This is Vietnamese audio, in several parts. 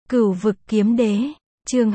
Cửu vực kiếm đế, chương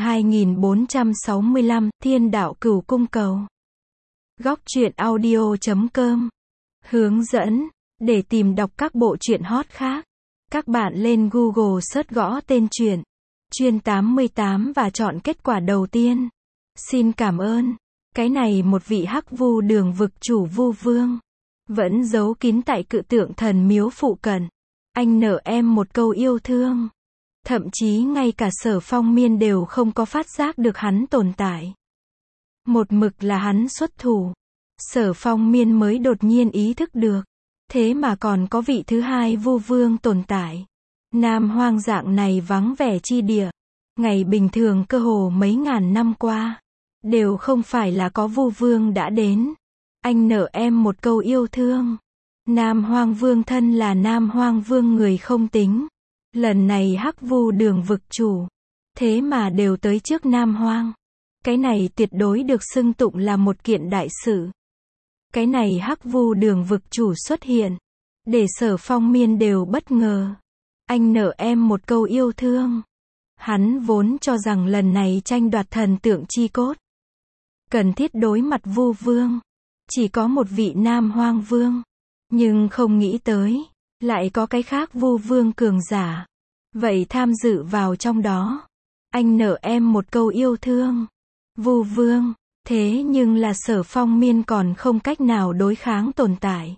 2465, Thiên đạo cửu cung cầu. Góc truyện audio.com hướng dẫn, để tìm đọc các bộ truyện hot khác. Các bạn lên Google search gõ tên truyện, Chuyên 88 và chọn kết quả đầu tiên. Xin cảm ơn. Cái này một vị hắc vu đường vực chủ Vu Vương. Vẫn giấu kín tại cự tượng thần miếu phụ cận. Anh nợ em một câu yêu thương. Thậm chí ngay cả Sở Phong Miên đều không có phát giác được hắn tồn tại. Một mực là hắn xuất thủ. Sở Phong Miên mới đột nhiên ý thức được. Thế mà còn có vị thứ hai Vu Vương tồn tại. Nam Hoang dạng này vắng vẻ chi địa. Ngày bình thường cơ hồ mấy ngàn năm qua. Đều không phải là có Vu Vương đã đến. Anh nợ em một câu yêu thương. Nam Hoang Vương thân là Nam Hoang Vương người không tính. Lần này hắc vu đường vực chủ. Thế mà đều tới trước Nam Hoang. Cái này tuyệt đối được xưng tụng là một kiện đại sự. Cái này hắc vu đường vực chủ xuất hiện. Để Sở Phong Miên đều bất ngờ. Anh nợ em một câu yêu thương. Hắn vốn cho rằng lần này tranh đoạt thần tượng chi cốt. Cần thiết đối mặt Vu Vương. Chỉ có một vị Nam Hoang Vương. Nhưng không nghĩ tới. Lại có cái khác Vu Vương cường giả. Vậy tham dự vào trong đó. Anh nợ em một câu yêu thương. Vu Vương. Thế nhưng là Sở Phong Miên còn không cách nào đối kháng tồn tại.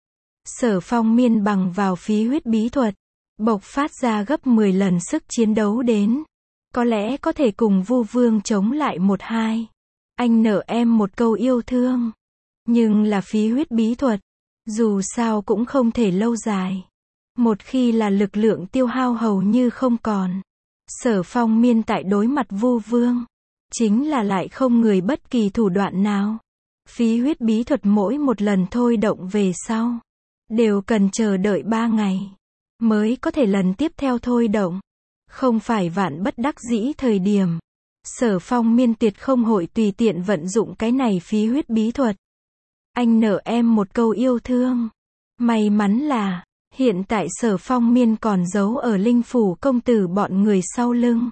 Sở Phong Miên bằng vào phí huyết bí thuật. Bộc phát ra gấp 10 lần sức chiến đấu đến. Có lẽ có thể cùng Vu Vương chống lại 1-2. Anh nợ em một câu yêu thương. Nhưng là phí huyết bí thuật. Dù sao cũng không thể lâu dài. Một khi là lực lượng tiêu hao hầu như không còn. Sở Phong Miên tại đối mặt Vu Vương. Chính là lại không người bất kỳ thủ đoạn nào. Phí huyết bí thuật mỗi một lần thôi động về sau. Đều cần chờ đợi 3 ngày. Mới có thể lần tiếp theo thôi động. Không phải vạn bất đắc dĩ thời điểm. Sở Phong Miên tuyệt không hội tùy tiện vận dụng cái này phí huyết bí thuật. Anh nợ em một câu yêu thương. May mắn là, hiện tại Sở Phong Miên còn giấu ở Linh Phủ công tử bọn người sau lưng.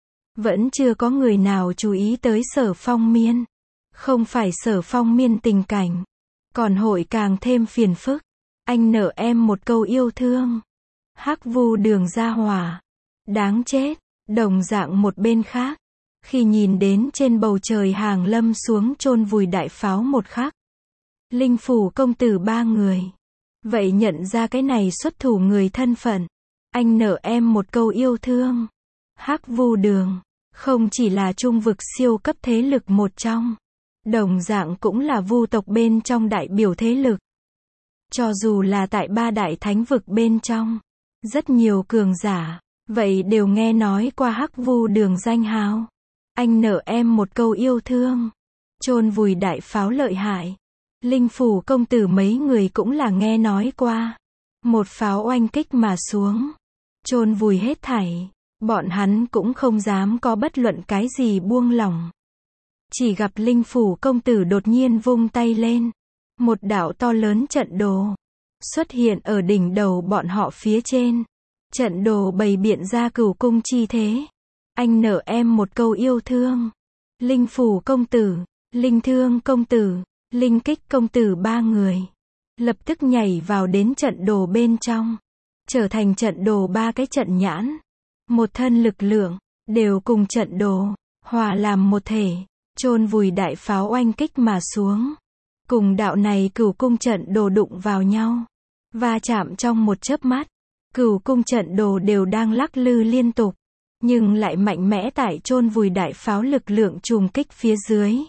Vẫn chưa có người nào chú ý tới Sở Phong Miên. Không phải Sở Phong Miên tình cảnh. Còn hội càng thêm phiền phức. Anh nợ em một câu yêu thương. Hắc vu đường ra hỏa. Đáng chết. Đồng dạng một bên khác. Khi nhìn đến trên bầu trời hàng lâm xuống chôn vùi đại pháo một khắc. Linh Phủ công tử 3 người. Vậy nhận ra cái này xuất thủ người thân phận. Anh nợ em một câu yêu thương. Hắc vu đường. Không chỉ là trung vực siêu cấp thế lực một trong. Đồng dạng cũng là vu tộc bên trong đại biểu thế lực. Cho dù là tại 3 đại thánh vực bên trong. Rất nhiều cường giả. Vậy đều nghe nói qua hắc vu đường danh hào. Anh nợ em một câu yêu thương. Chôn vùi đại pháo lợi hại. Linh Phủ công tử mấy người cũng là nghe nói qua. Một pháo oanh kích mà xuống. Chôn vùi hết thảy. Bọn hắn cũng không dám có bất luận cái gì buông lỏng. Chỉ gặp Linh Phủ công tử đột nhiên vung tay lên. Một đạo to lớn trận đồ. Xuất hiện ở đỉnh đầu bọn họ phía trên. Trận đồ bày biện ra cửu cung chi thế. Anh nợ em một câu yêu thương. Linh Phủ công tử, Linh Thương công tử, Linh Kích công tử 3 người. Lập tức nhảy vào đến trận đồ bên trong. Trở thành trận đồ 3 cái trận nhãn. Một thân lực lượng, đều cùng trận đồ, hòa làm một thể. Chôn vùi đại pháo oanh kích mà xuống. Cùng đạo này cửu cung trận đồ đụng vào nhau. Va chạm trong một chớp mắt. Cửu cung trận đồ đều đang lắc lư liên tục. Nhưng lại mạnh mẽ tại chôn vùi đại pháo lực lượng trùng kích phía dưới.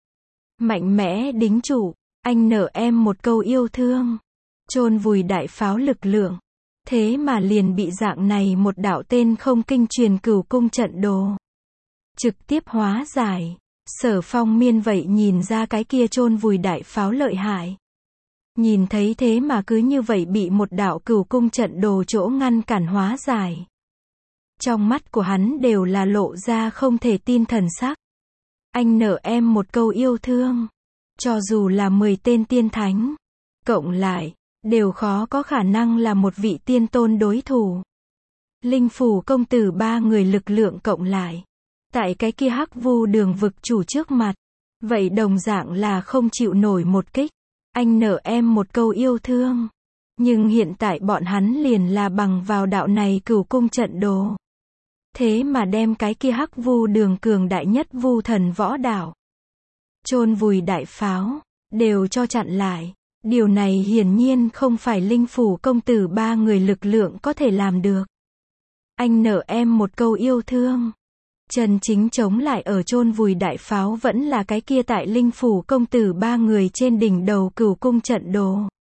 Mạnh mẽ đính trụ. Anh nợ em một câu yêu thương. Chôn vùi đại pháo lực lượng. Thế mà liền bị dạng này một đạo tên không kinh truyền cửu cung trận đồ. Trực tiếp hóa giải. Sở Phong Miên vậy nhìn ra cái kia chôn vùi đại pháo lợi hại. Nhìn thấy thế mà cứ như vậy bị một đạo cửu cung trận đồ chỗ ngăn cản hóa giải. Trong mắt của hắn đều là lộ ra không thể tin thần sắc. Anh nợ em một câu yêu thương. Cho dù là 10 tên tiên thánh. Cộng lại. Đều khó có khả năng là một vị tiên tôn đối thủ. Linh phủ công tử ba người lực lượng cộng lại. Tại cái kia hắc vu đường vực chủ trước mặt. Vậy đồng dạng là không chịu nổi một kích. Anh nợ em một câu yêu thương. Nhưng hiện tại bọn hắn liền là bằng vào đạo này cửu cung trận đồ. Thế mà đem cái kia hắc vu đường cường đại nhất vu thần võ đạo. Chôn vùi đại pháo. Đều cho chặn lại. Điều này hiển nhiên không phải linh phủ công tử ba người lực lượng có thể làm được. Anh nợ em một câu yêu thương. Chân chính chống lại ở chôn vùi đại pháo vẫn là cái kia tại linh phủ công tử ba người trên đỉnh đầu cửu cung trận đồ.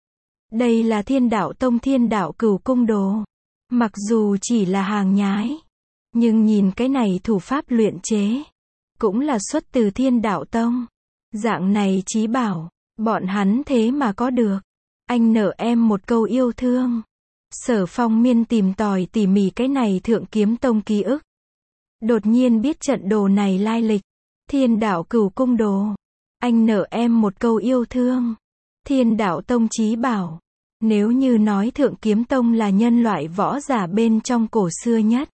Đây là Thiên Đạo Tông Thiên Đạo Cửu Cung đồ. Mặc dù chỉ là hàng nhái, nhưng nhìn cái này thủ pháp luyện chế, cũng là xuất từ Thiên Đạo Tông. Dạng này chí bảo, bọn hắn thế mà có được. Anh nợ em một câu yêu thương. Sở Phong Miên tìm tòi tỉ mỉ cái này Thượng Kiếm Tông ký ức. Đột nhiên biết trận đồ này lai lịch. Thiên Đạo Cửu Cung đồ. Anh nợ em một câu yêu thương. Thiên Đạo Tông chí bảo. Nếu như nói Thượng Kiếm Tông là nhân loại võ giả bên trong cổ xưa nhất,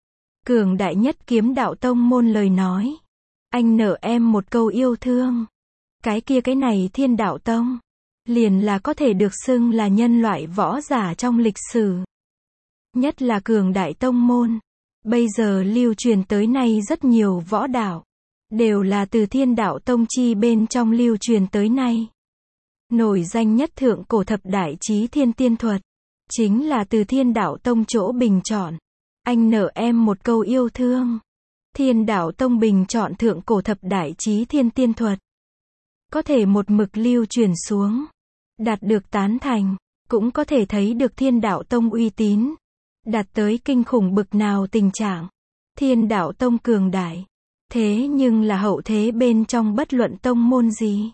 cường đại nhất kiếm đạo tông môn lời nói, anh nợ em một câu yêu thương. Cái này Thiên Đạo Tông, liền là có thể được xưng là nhân loại võ giả trong lịch sử. Nhất là cường đại tông môn. Bây giờ lưu truyền tới nay rất nhiều võ đạo, đều là từ Thiên Đạo Tông chi bên trong lưu truyền tới nay. Nổi danh nhất thượng cổ thập đại chí thiên tiên thuật, chính là từ Thiên Đạo Tông chỗ bình chọn. Anh nợ em một câu yêu thương. Thiên Đạo Tông bình chọn thượng cổ thập đại chí thiên tiên thuật. Có thể một mực lưu truyền xuống, đạt được tán thành, cũng có thể thấy được Thiên Đạo Tông uy tín, đạt tới kinh khủng bực nào tình trạng. Thiên Đạo Tông cường đại, thế nhưng là hậu thế bên trong bất luận tông môn gì,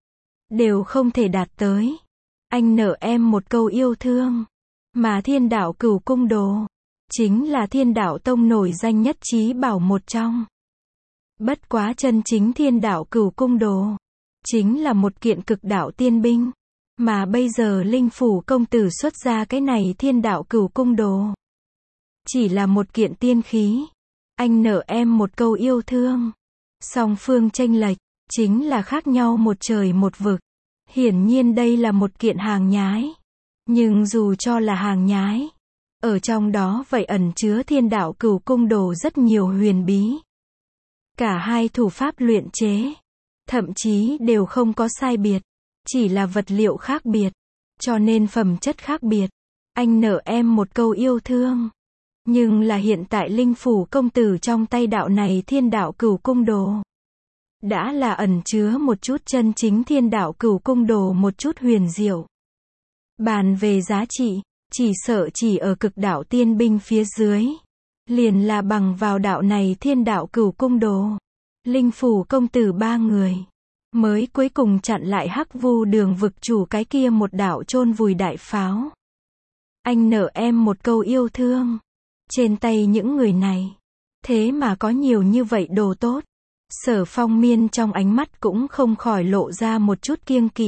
đều không thể đạt tới. Anh nợ em một câu yêu thương. Mà Thiên Đạo Cửu Cung đồ, chính là Thiên Đạo Tông nổi danh nhất chí bảo một trong. Bất quá chân chính Thiên Đạo Cửu Cung đồ, chính là một kiện cực đạo tiên binh. Mà bây giờ linh phủ công tử xuất ra cái này Thiên Đạo Cửu Cung đồ, chỉ là một kiện tiên khí. Anh nợ em một câu yêu thương. Song phương chênh lệch, chính là khác nhau một trời một vực. Hiển nhiên đây là một kiện hàng nhái. Nhưng dù cho là hàng nhái, ở trong đó vậy ẩn chứa Thiên Đạo Cửu Cung đồ rất nhiều huyền bí. Cả hai thủ pháp luyện chế, thậm chí đều không có sai biệt, chỉ là vật liệu khác biệt, cho nên phẩm chất khác biệt. Anh nợ em một câu yêu thương. Nhưng là hiện tại linh phủ công tử trong tay đạo này Thiên Đạo Cửu Cung đồ, đã là ẩn chứa một chút chân chính Thiên Đạo Cửu Cung đồ một chút huyền diệu. Bàn về giá trị, chỉ sợ chỉ ở cực đạo tiên binh phía dưới, liền là bằng vào đạo này Thiên Đạo Cửu Cung đồ, linh phủ công tử ba người mới cuối cùng chặn lại hắc vu đường vực chủ cái kia một đạo chôn vùi đại pháo. Anh nợ em một câu yêu thương. Trên tay những người này, thế mà có nhiều như vậy đồ tốt. Sở Phong Miên trong ánh mắt cũng không khỏi lộ ra một chút kiêng kỵ.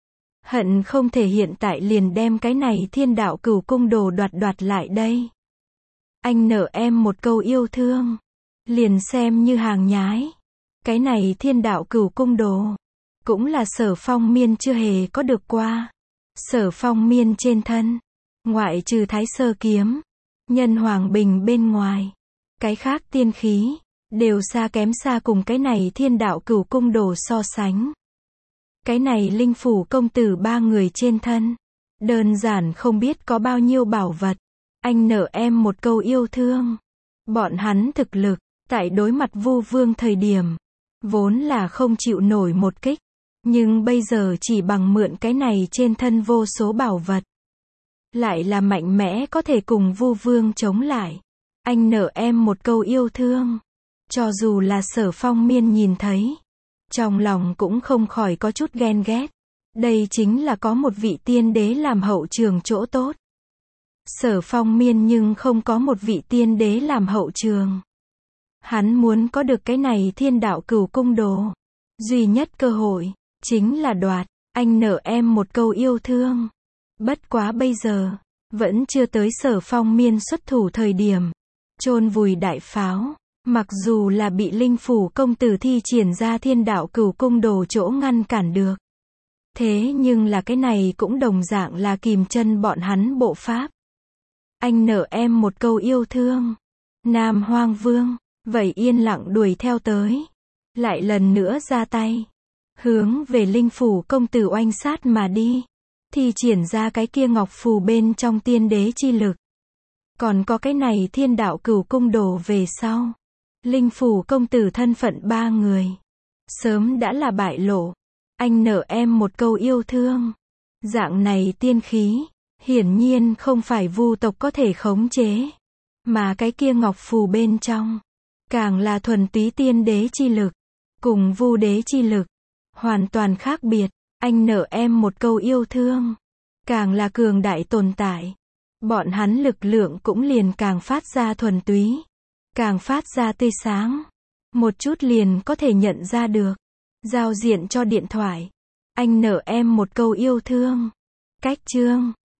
Hận không thể hiện tại liền đem cái này Thiên Đạo Cửu Cung đồ đoạt lại đây. Anh nợ em một câu yêu thương, liền xem như hàng nhái. Cái này Thiên Đạo Cửu Cung đồ, cũng là Sở Phong Miên chưa hề có được qua. Sở Phong Miên trên thân, ngoại trừ Thái Sơ Kiếm, Nhân Hoàng Bình bên ngoài, cái khác tiên khí, đều xa kém xa cùng cái này Thiên Đạo Cửu Cung đồ so sánh. Cái này linh phủ công tử ba người trên thân, đơn giản không biết có bao nhiêu bảo vật. Anh nợ em một câu yêu thương. Bọn hắn thực lực, tại đối mặt Vu Vương thời điểm, vốn là không chịu nổi một kích. Nhưng bây giờ chỉ bằng mượn cái này trên thân vô số bảo vật, lại là mạnh mẽ có thể cùng Vu Vương chống lại. Anh nợ em một câu yêu thương. Cho dù là Sở Phong Miên nhìn thấy, trong lòng cũng không khỏi có chút ghen ghét. Đây chính là có một vị tiên đế làm hậu trường chỗ tốt. Sở Phong Miên nhưng không có một vị tiên đế làm hậu trường. Hắn muốn có được cái này Thiên Đạo Cửu Cung đồ, duy nhất cơ hội, chính là đoạt. Anh nợ em một câu yêu thương. Bất quá bây giờ, Vẫn chưa tới Sở Phong Miên xuất thủ thời điểm chôn vùi đại pháo. Mặc dù là bị Linh Phủ công tử thi triển ra Thiên Đạo Cửu Cung đồ chỗ ngăn cản được. Thế nhưng là cái này cũng đồng dạng là kìm chân bọn hắn bộ pháp. Anh nợ em một câu yêu thương. Nam Hoang Vương, vậy yên lặng đuổi theo tới. Lại lần nữa ra tay. Hướng về Linh Phủ công tử oanh sát mà đi. Thi triển ra cái kia ngọc phù bên trong tiên đế chi lực. Còn có cái này Thiên Đạo Cửu Cung đồ về sau. Linh Phủ công tử thân phận ba người. Sớm đã là bại lộ. Anh nợ em một câu yêu thương. Dạng này tiên khí, hiển nhiên không phải Vu tộc có thể khống chế. Mà cái kia ngọc phù bên trong, càng là thuần túy tiên đế chi lực. Cùng Vu đế chi lực. Hoàn toàn khác biệt. Anh nợ em một câu yêu thương. Càng là cường đại tồn tại. Bọn hắn lực lượng cũng liền càng phát ra thuần túy. Càng phát ra tươi sáng. Một chút liền có thể nhận ra được. Giao diện cho điện thoại. Anh nợ em một câu yêu thương. Cách chương